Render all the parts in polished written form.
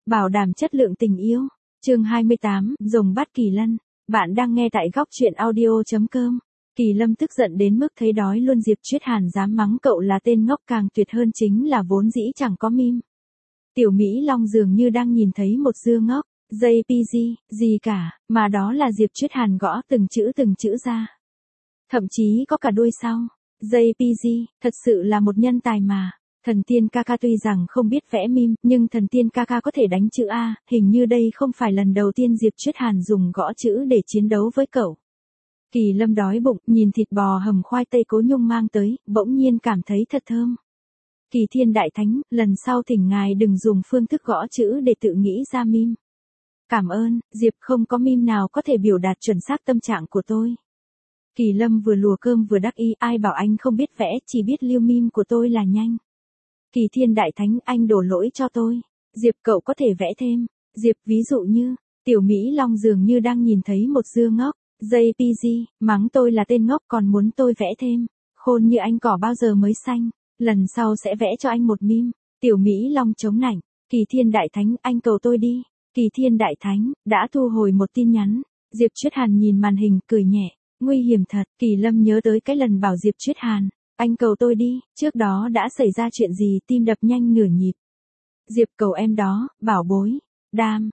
Bảo đảm chất lượng tình yêu. Chương 28, rồng bắt kỳ lân. Bạn đang nghe tại góc truyện audio.com. Kỳ Lâm tức giận đến mức thấy đói luôn. Diệp Chuyết Hàn dám mắng cậu là tên ngốc, càng tuyệt hơn chính là vốn dĩ chẳng có meme. Tiểu Mỹ Long dường như đang nhìn thấy một dưa ngốc. JPG, gì cả, mà đó là Diệp Chuyết Hàn gõ từng chữ ra. Thậm chí có cả đuôi sau. JPG, thật sự là một nhân tài mà. Thần tiên ca ca tuy rằng không biết vẽ meme, nhưng thần tiên ca ca có thể đánh chữ A, hình như đây không phải lần đầu tiên Diệp Chuyết Hàn dùng gõ chữ để chiến đấu với cậu. Kỳ Lâm đói bụng, nhìn thịt bò hầm khoai tây Cố Nhung mang tới, bỗng nhiên cảm thấy thật thơm. Kỳ Thiên Đại Thánh, lần sau thỉnh ngài đừng dùng phương thức gõ chữ để tự nghĩ ra meme. Cảm ơn, Diệp, không có meme nào có thể biểu đạt chuẩn xác tâm trạng của tôi. Kỳ Lâm vừa lùa cơm vừa đắc ý, ai bảo anh không biết vẽ, chỉ biết lưu meme của tôi là nhanh. Kỳ Thiên Đại Thánh, anh đổ lỗi cho tôi. Diệp, cậu có thể vẽ thêm. Diệp, ví dụ như, Tiểu Mỹ Long dường như đang nhìn thấy một dưa ngốc. JPG, mắng tôi là tên ngốc còn muốn tôi vẽ thêm. Khôn như anh cỏ bao giờ mới xanh. Lần sau sẽ vẽ cho anh một meme. Tiểu Mỹ Long chống nạnh. Kỳ Thiên Đại Thánh, anh cầu tôi đi. Kỳ Thiên Đại Thánh, đã thu hồi một tin nhắn. Diệp Chuyết Hàn nhìn màn hình, cười nhẹ. Nguy hiểm thật. Kỳ Lâm nhớ tới cái lần bảo Diệp Chuyết Hàn, anh cầu tôi đi, trước đó đã xảy ra chuyện gì, tim đập nhanh nửa nhịp. Diệp, cầu em đó, bảo bối. Đam,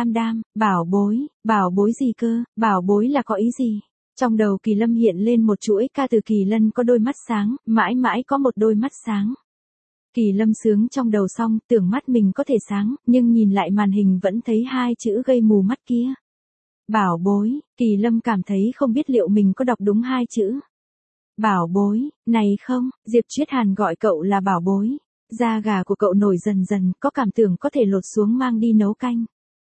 bảo bối gì cơ, bảo bối là có ý gì? Trong đầu Kỳ Lâm hiện lên một chuỗi ca từ Kỳ Lân có đôi mắt sáng, mãi mãi có một đôi mắt sáng. Kỳ Lâm sướng trong đầu xong, tưởng mắt mình có thể sáng, nhưng nhìn lại màn hình vẫn thấy hai chữ gây mù mắt kia. Bảo bối, Kỳ Lâm cảm thấy không biết liệu mình có đọc đúng hai chữ. Bảo bối, này không, Diệp Chuyết Hàn gọi cậu là bảo bối. Da gà của cậu nổi dần dần, có cảm tưởng có thể lột xuống mang đi nấu canh.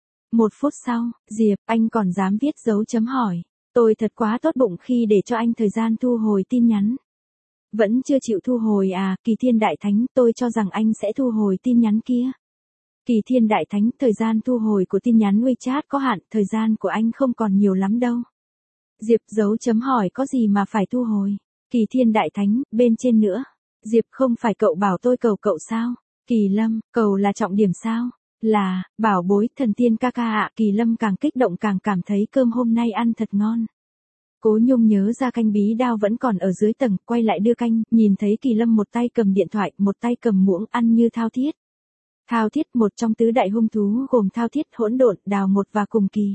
1 phút sau, Diệp, anh còn dám viết dấu chấm hỏi. Tôi thật quá tốt bụng khi để cho anh thời gian thu hồi tin nhắn. Vẫn chưa chịu thu hồi à, Kỳ Thiên Đại Thánh, tôi cho rằng anh sẽ thu hồi tin nhắn kia. Kỳ Thiên Đại Thánh, thời gian thu hồi của tin nhắn WeChat có hạn, thời gian của anh không còn nhiều lắm đâu. Diệp, dấu chấm hỏi có gì mà phải thu hồi. Kỳ Thiên Đại Thánh, bên trên nữa. Diệp, không phải cậu bảo tôi cầu cậu sao? Kỳ Lâm, cầu là trọng điểm sao? Là, bảo bối, thần tiên ca ca ạ. Kỳ Lâm càng kích động càng cảm thấy cơm hôm nay ăn thật ngon. Cố Nhung nhớ ra canh bí đao vẫn còn ở dưới tầng, quay lại đưa canh, nhìn thấy Kỳ Lâm một tay cầm điện thoại, một tay cầm muỗng ăn như thao thiết. Thao thiết, một trong tứ đại hung thú gồm thao thiết, hỗn độn, đào một và cùng kỳ.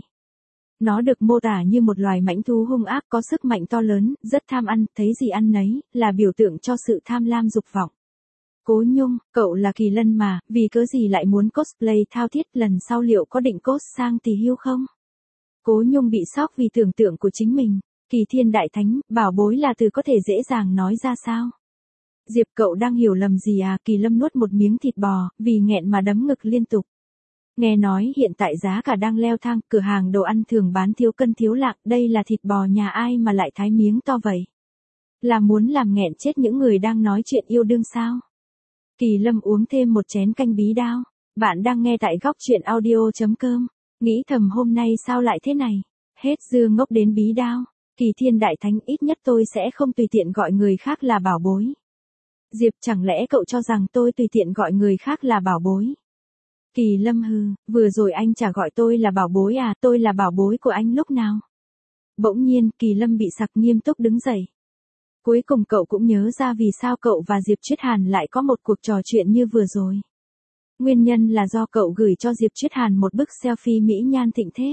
Nó được mô tả như một loài mãnh thú hung ác có sức mạnh to lớn, rất tham ăn, thấy gì ăn nấy, là biểu tượng cho sự tham lam dục vọng. Cố Nhung, cậu là Kỳ Lân mà, vì cớ gì lại muốn cosplay thao thiết, lần sau liệu có định cos sang tỳ hưu không? Cố Nhung bị sốc vì tưởng tượng của chính mình. Kỳ Thiên Đại Thánh, bảo bối là từ có thể dễ dàng nói ra sao? Diệp, cậu đang hiểu lầm gì à? Kỳ Lâm nuốt một miếng thịt bò, vì nghẹn mà đấm ngực liên tục. Nghe nói hiện tại giá cả đang leo thang, cửa hàng đồ ăn thường bán thiếu cân thiếu lạng, đây là thịt bò nhà ai mà lại thái miếng to vậy? Là muốn làm nghẹn chết những người đang nói chuyện yêu đương sao? Kỳ Lâm uống thêm một chén canh bí đao. Bạn đang nghe tại góc truyện audio.com. Nghĩ thầm hôm nay sao lại thế này? Hết dưa ngốc đến bí đao. Kỳ Thiên Đại Thánh, ít nhất tôi sẽ không tùy tiện gọi người khác là bảo bối. Diệp, chẳng lẽ cậu cho rằng tôi tùy tiện gọi người khác là bảo bối? Kỳ Lâm, hừ, vừa rồi anh chả gọi tôi là bảo bối à, tôi là bảo bối của anh lúc nào? Bỗng nhiên, Kỳ Lâm bị sặc, nghiêm túc đứng dậy. Cuối cùng cậu cũng nhớ ra vì sao cậu và Diệp Chuyết Hàn lại có một cuộc trò chuyện như vừa rồi. Nguyên nhân là do cậu gửi cho Diệp Chuyết Hàn một bức selfie mỹ nhan thịnh thế.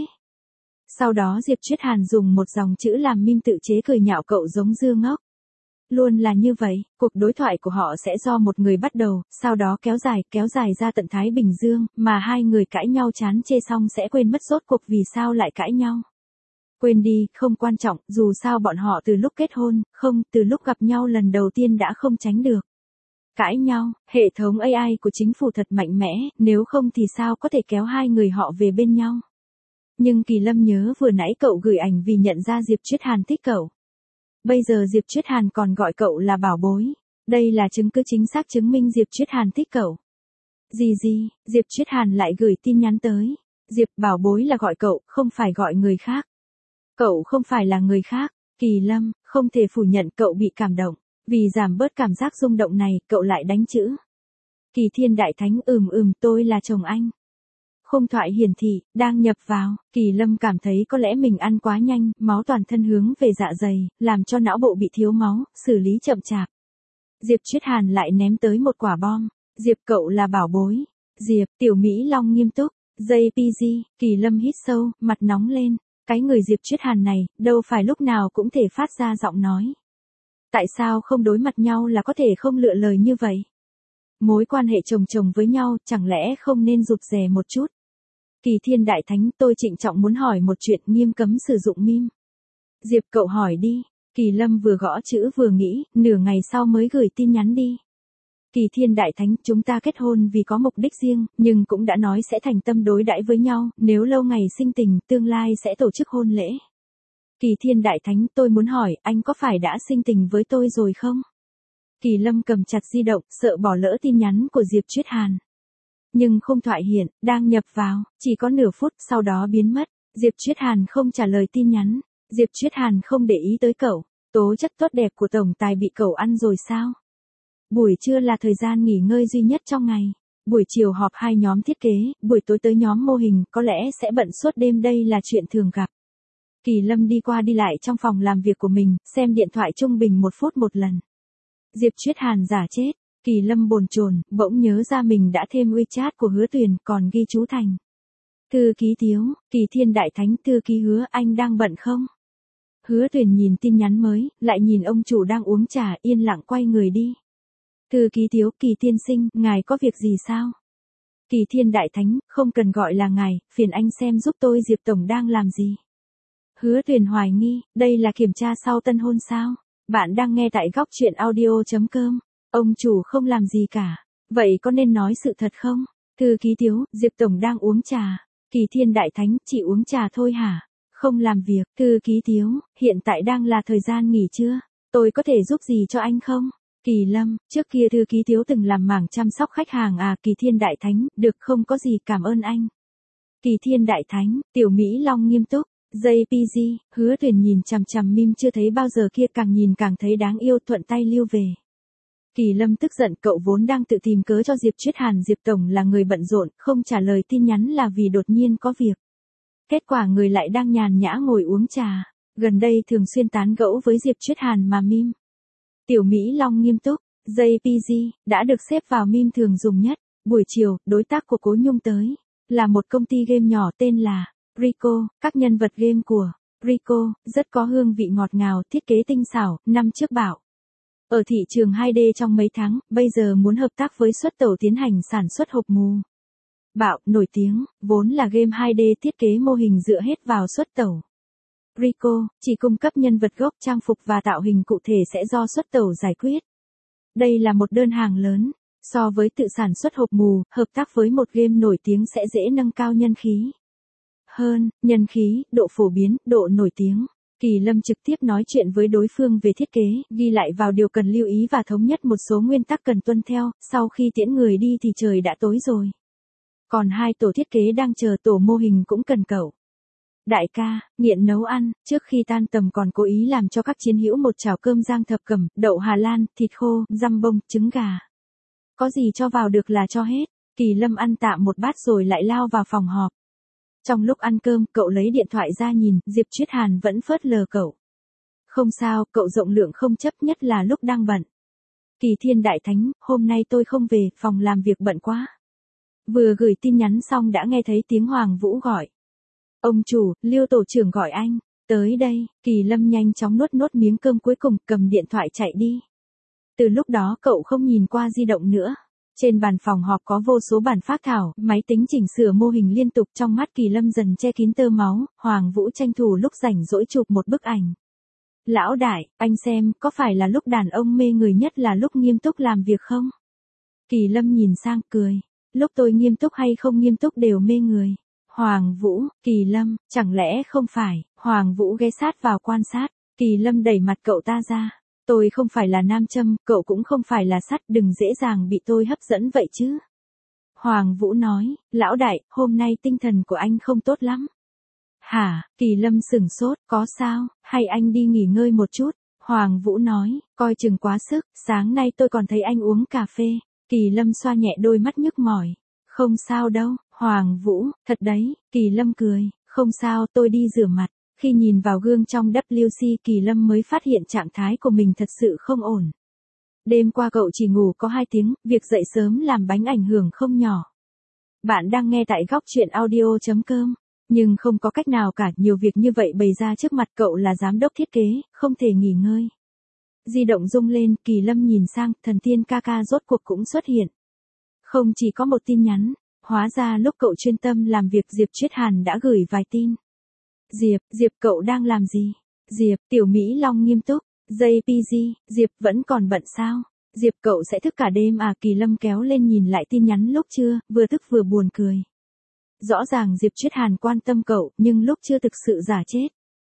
Sau đó Diệp Chuyết Hàn dùng một dòng chữ làm meme tự chế cười nhạo cậu giống dưa ngốc. Luôn là như vậy, cuộc đối thoại của họ sẽ do một người bắt đầu, sau đó kéo dài ra tận Thái Bình Dương, mà hai người cãi nhau chán chê xong sẽ quên mất rốt cuộc vì sao lại cãi nhau. Quên đi, không quan trọng, dù sao bọn họ từ lúc kết hôn, không, từ lúc gặp nhau lần đầu tiên đã không tránh được. Cãi nhau, hệ thống AI của chính phủ thật mạnh mẽ, nếu không thì sao có thể kéo hai người họ về bên nhau. Nhưng Kỳ Lâm nhớ vừa nãy cậu gửi ảnh vì nhận ra Diệp Chuyết Hàn thích cậu. Bây giờ Diệp Chuyết Hàn còn gọi cậu là bảo bối. Đây là chứng cứ chính xác chứng minh Diệp Chuyết Hàn thích cậu. Gì, Diệp Chuyết Hàn lại gửi tin nhắn tới. Diệp, bảo bối là gọi cậu, không phải gọi người khác. Cậu không phải là người khác. Kỳ Lâm, không thể phủ nhận cậu bị cảm động. Vì giảm bớt cảm giác rung động này, cậu lại đánh chữ. Kỳ Thiên Đại Thánh, tôi là chồng anh. Khung thoại hiển thị, đang nhập vào, Kỳ Lâm cảm thấy có lẽ mình ăn quá nhanh, máu toàn thân hướng về dạ dày, làm cho não bộ bị thiếu máu, xử lý chậm chạp. Diệp Chuyết Hàn lại ném tới một quả bom. Diệp cậu là bảo bối. Diệp, Tiểu Mỹ Long nghiêm túc. JPG, Kỳ Lâm hít sâu, mặt nóng lên. Cái người Diệp Chuyết Hàn này, đâu phải lúc nào cũng thể phát ra giọng nói. Tại sao không đối mặt nhau là có thể không lựa lời như vậy? Mối quan hệ chồng chồng với nhau, chẳng lẽ không nên rụt rè một chút? Kỳ Thiên Đại Thánh, tôi trịnh trọng muốn hỏi một chuyện, nghiêm cấm sử dụng meme. Diệp cậu hỏi đi. Kỳ Lâm vừa gõ chữ vừa nghĩ, nửa ngày sau mới gửi tin nhắn đi. Kỳ Thiên Đại Thánh, chúng ta kết hôn vì có mục đích riêng, nhưng cũng đã nói sẽ thành tâm đối đãi với nhau, nếu lâu ngày sinh tình, tương lai sẽ tổ chức hôn lễ. Kỳ Thiên Đại Thánh, tôi muốn hỏi, anh có phải đã sinh tình với tôi rồi không? Kỳ Lâm cầm chặt di động, sợ bỏ lỡ tin nhắn của Diệp Chuyết Hàn. Nhưng khung thoại hiện, đang nhập vào, chỉ có nửa phút, sau đó biến mất. Diệp Chuyết Hàn không trả lời tin nhắn. Diệp Chuyết Hàn không để ý tới cậu. Tố chất tốt đẹp của tổng tài bị cậu ăn rồi sao? Buổi trưa là thời gian nghỉ ngơi duy nhất trong ngày. Buổi chiều họp hai nhóm thiết kế, buổi tối tới nhóm mô hình, có lẽ sẽ bận suốt đêm, đây là chuyện thường gặp. Kỳ Lâm đi qua đi lại trong phòng làm việc của mình, xem điện thoại trung bình 1 phút một lần. Diệp Chuyết Hàn giả chết. Kỳ Lâm bồn chồn, bỗng nhớ ra mình đã thêm WeChat của Hứa Tuyền, còn ghi chú thành. Thư ký Tiếu, Kỳ Thiên Đại Thánh, thư ký Hứa, anh đang bận không? Hứa Tuyền nhìn tin nhắn mới, lại nhìn ông chủ đang uống trà, yên lặng quay người đi. Thư ký Tiếu, Kỳ tiên sinh, ngài có việc gì sao? Kỳ Thiên Đại Thánh, không cần gọi là ngài, phiền anh xem giúp tôi Diệp Tổng đang làm gì. Hứa Tuyền hoài nghi, đây là kiểm tra sau tân hôn sao? Bạn đang nghe tại góc truyện audio.com. Ông chủ không làm gì cả. Vậy có nên nói sự thật không? Thư ký Tiếu, Diệp Tổng đang uống trà. Kỳ Thiên Đại Thánh, chỉ uống trà thôi hả? Không làm việc. Thư ký Tiếu, hiện tại đang là thời gian nghỉ trưa. Tôi có thể giúp gì cho anh không? Kỳ Lâm, trước kia thư ký Tiếu từng làm mảng chăm sóc khách hàng à? Kỳ Thiên Đại Thánh, được không có gì, cảm ơn anh. Kỳ Thiên Đại Thánh, Tiểu Mỹ Long nghiêm túc. JPG, Hứa Tuyền nhìn chằm chằm meme chưa thấy bao giờ kia, càng nhìn càng thấy đáng yêu, thuận tay lưu về. Kỳ Lâm tức giận, cậu vốn đang tự tìm cớ cho Diệp Chuyết Hàn, Diệp Tổng là người bận rộn, không trả lời tin nhắn là vì đột nhiên có việc. Kết quả người lại đang nhàn nhã ngồi uống trà, gần đây thường xuyên tán gẫu với Diệp Chuyết Hàn mà meme. Tiểu Mỹ Long nghiêm túc, JPG, đã được xếp vào meme thường dùng nhất. Buổi chiều, đối tác của Cố Nhung tới, là một công ty game nhỏ tên là Rico, các nhân vật game của Rico rất có hương vị ngọt ngào, thiết kế tinh xảo, năm trước bảo. Ở thị trường 2D trong mấy tháng, bây giờ muốn hợp tác với Xuất Tẩu tiến hành sản xuất hộp mù. Bạo, nổi tiếng, vốn là game 2D thiết kế mô hình dựa hết vào Xuất Tẩu. Rico, chỉ cung cấp nhân vật gốc, trang phục và tạo hình cụ thể sẽ do Xuất Tẩu giải quyết. Đây là một đơn hàng lớn. So với tự sản xuất hộp mù, hợp tác với một game nổi tiếng sẽ dễ nâng cao nhân khí. Hơn, nhân khí, độ phổ biến, độ nổi tiếng. Kỳ Lâm trực tiếp nói chuyện với đối phương về thiết kế, ghi lại vào điều cần lưu ý và thống nhất một số nguyên tắc cần tuân theo, sau khi tiễn người đi thì trời đã tối rồi. Còn hai tổ thiết kế đang chờ, tổ mô hình cũng cần cậu. Đại ca, nghiện nấu ăn, trước khi tan tầm còn cố ý làm cho các chiến hữu một chảo cơm rang thập cẩm, đậu Hà Lan, thịt khô, dăm bông, trứng gà. Có gì cho vào được là cho hết. Kỳ Lâm ăn tạm một bát rồi lại lao vào phòng họp. Trong lúc ăn cơm, cậu lấy điện thoại ra nhìn, Diệp Chuyết Hàn vẫn phớt lờ cậu. Không sao, cậu rộng lượng không chấp, nhất là lúc đang bận. Kỳ Thiên Đại Thánh, hôm nay tôi không về, phòng làm việc bận quá. Vừa gửi tin nhắn xong đã nghe thấy tiếng Hoàng Vũ gọi. Ông chủ, Liêu tổ trưởng gọi anh. Tới đây, Kỳ Lâm nhanh chóng nuốt nốt miếng cơm cuối cùng, cầm điện thoại chạy đi. Từ lúc đó cậu không nhìn qua di động nữa. Trên bàn phòng họp có vô số bản phác thảo, máy tính chỉnh sửa mô hình liên tục, trong mắt Kỳ Lâm dần che kín tơ máu. Hoàng Vũ tranh thủ lúc rảnh rỗi chụp một bức ảnh. Lão đại, anh xem, có phải là lúc đàn ông mê người nhất là lúc nghiêm túc làm việc không? Kỳ Lâm nhìn sang, cười. Lúc tôi nghiêm túc hay không nghiêm túc đều mê người. Hoàng Vũ, Kỳ Lâm, chẳng lẽ không phải? Hoàng Vũ ghé sát vào quan sát. Kỳ Lâm đẩy mặt cậu ta ra. Tôi không phải là nam châm, cậu cũng không phải là sắt, đừng dễ dàng bị tôi hấp dẫn vậy chứ. Hoàng Vũ nói, lão đại, hôm nay tinh thần của anh không tốt lắm. Hả? Kỳ Lâm sửng sốt, có sao, hay anh đi nghỉ ngơi một chút? Hoàng Vũ nói, coi chừng quá sức, sáng nay tôi còn thấy anh uống cà phê. Kỳ Lâm xoa nhẹ đôi mắt nhức mỏi. Không sao đâu, Hoàng Vũ, thật đấy, Kỳ Lâm cười, không sao, tôi đi rửa mặt. Khi nhìn vào gương trong WC, Kỳ Lâm mới phát hiện trạng thái của mình thật sự không ổn. Đêm qua cậu chỉ ngủ có 2 tiếng, việc dậy sớm làm Bánh ảnh hưởng không nhỏ. Bạn đang nghe tại góc chuyện audio.com. Nhưng không có cách nào cả, nhiều việc như vậy bày ra trước mặt cậu là giám đốc thiết kế, không thể nghỉ ngơi. Di động rung lên, Kỳ Lâm nhìn sang, thần tiên ca ca rốt cuộc cũng xuất hiện. Không chỉ có một tin nhắn, hóa ra lúc cậu chuyên tâm làm việc Diệp Triết Hàn đã gửi vài tin. Diệp cậu đang làm gì? Diệp, Tiểu Mỹ Long nghiêm túc. JPG, Diệp vẫn còn bận sao? Diệp cậu sẽ thức cả đêm à? Kỳ Lâm kéo lên nhìn lại tin nhắn lúc trưa, vừa tức vừa buồn cười. Rõ ràng Diệp Triết Hàn quan tâm cậu, nhưng lúc chưa thực sự giả chết.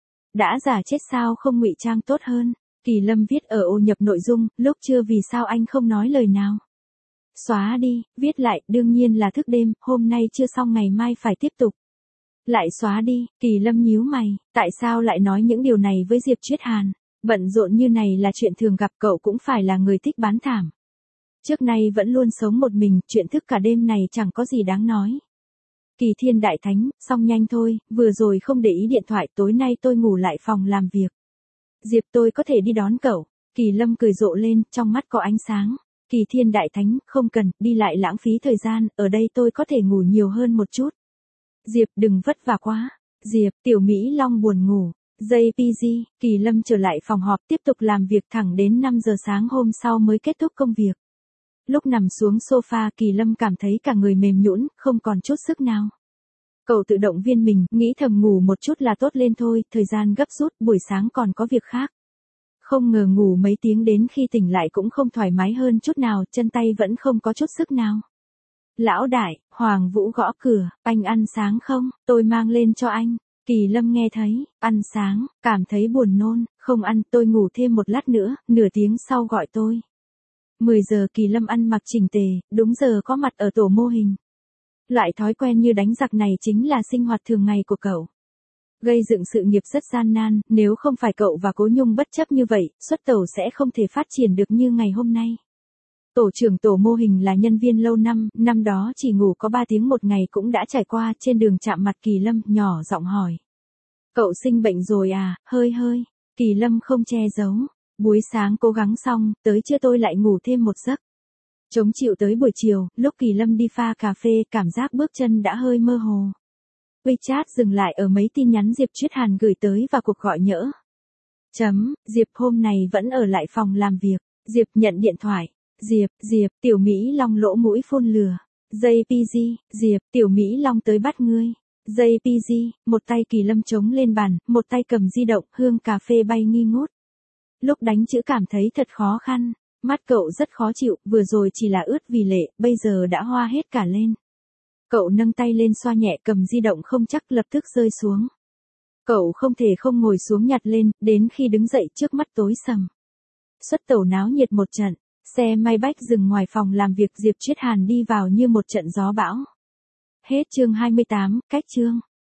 Đã giả chết sao không ngụy trang tốt hơn? Kỳ Lâm viết ở ô nhập nội dung, lúc trưa vì sao anh không nói lời nào? Xóa đi, viết lại, đương nhiên là thức đêm, hôm nay chưa xong ngày mai phải tiếp tục. Lại xóa đi, Kỳ Lâm nhíu mày, tại sao lại nói những điều này với Diệp Triết Hàn? Bận rộn như này là chuyện thường gặp, cậu cũng phải là người thích bán thảm. Trước nay vẫn luôn sống một mình, chuyện thức cả đêm này chẳng có gì đáng nói. Kỳ Thiên Đại Thánh, xong nhanh thôi, vừa rồi không để ý điện thoại, tối nay tôi ngủ lại phòng làm việc. Diệp tôi có thể đi đón cậu. Kỳ Lâm cười rộ lên, trong mắt có ánh sáng. Kỳ Thiên Đại Thánh, không cần, đi lại lãng phí thời gian, ở đây tôi có thể ngủ nhiều hơn một chút. Diệp đừng vất vả quá. Diệp, Tiểu Mỹ Long buồn ngủ. JPG, Kỳ Lâm trở lại phòng họp tiếp tục làm việc thẳng đến 5 giờ sáng hôm sau mới kết thúc công việc. Lúc nằm xuống sofa, Kỳ Lâm cảm thấy cả người mềm nhũn, không còn chút sức nào. Cậu tự động viên mình, nghĩ thầm ngủ một chút là tốt lên thôi, thời gian gấp rút, buổi sáng còn có việc khác. Không ngờ ngủ mấy tiếng đến khi tỉnh lại cũng không thoải mái hơn chút nào, chân tay vẫn không có chút sức nào. Lão đại, Hoàng Vũ gõ cửa, anh ăn sáng không, tôi mang lên cho anh. Kỳ Lâm nghe thấy, ăn sáng, cảm thấy buồn nôn, không ăn, tôi ngủ thêm một lát nữa, nửa tiếng sau gọi tôi. 10 giờ Kỳ Lâm ăn mặc chỉnh tề, đúng giờ có mặt ở tổ mô hình. Loại thói quen như đánh giặc này chính là sinh hoạt thường ngày của cậu. Gây dựng sự nghiệp rất gian nan, nếu không phải cậu và Cố Nhung bất chấp như vậy, xuất tẩu sẽ không thể phát triển được như ngày hôm nay. Tổ trưởng tổ mô hình là nhân viên lâu năm, năm đó chỉ ngủ có 3 tiếng một ngày cũng đã trải qua, trên đường chạm mặt Kỳ Lâm, nhỏ giọng hỏi. Cậu sinh bệnh rồi à, hơi. Kỳ Lâm không che giấu. Buổi sáng cố gắng xong, tới trưa tôi lại ngủ thêm một giấc. Chống chịu tới buổi chiều, lúc Kỳ Lâm đi pha cà phê, cảm giác bước chân đã hơi mơ hồ. WeChat dừng lại ở mấy tin nhắn Diệp Triết Hàn gửi tới và cuộc gọi nhỡ. Diệp hôm này vẫn ở lại phòng làm việc. Diệp nhận điện thoại. Diệp, Tiểu Mỹ Long lỗ mũi phun lửa. JPG, Diệp, Tiểu Mỹ Long tới bắt ngươi. JPG, một tay Kỳ Lâm chống lên bàn, một tay cầm di động, hương cà phê bay nghi ngút. Lúc đánh chữ cảm thấy thật khó khăn. Mắt cậu rất khó chịu, vừa rồi chỉ là ướt vì lệ, bây giờ đã hoa hết cả lên. Cậu nâng tay lên xoa nhẹ, cầm di động không chắc lập tức rơi xuống. Cậu không thể không ngồi xuống nhặt lên, đến khi đứng dậy trước mắt tối sầm. Xuất tẩu náo nhiệt một trận, xe Maybach dừng ngoài phòng làm việc, Diệp Triết Hàn đi vào như một trận gió bão. Hết chương 28, cách chương.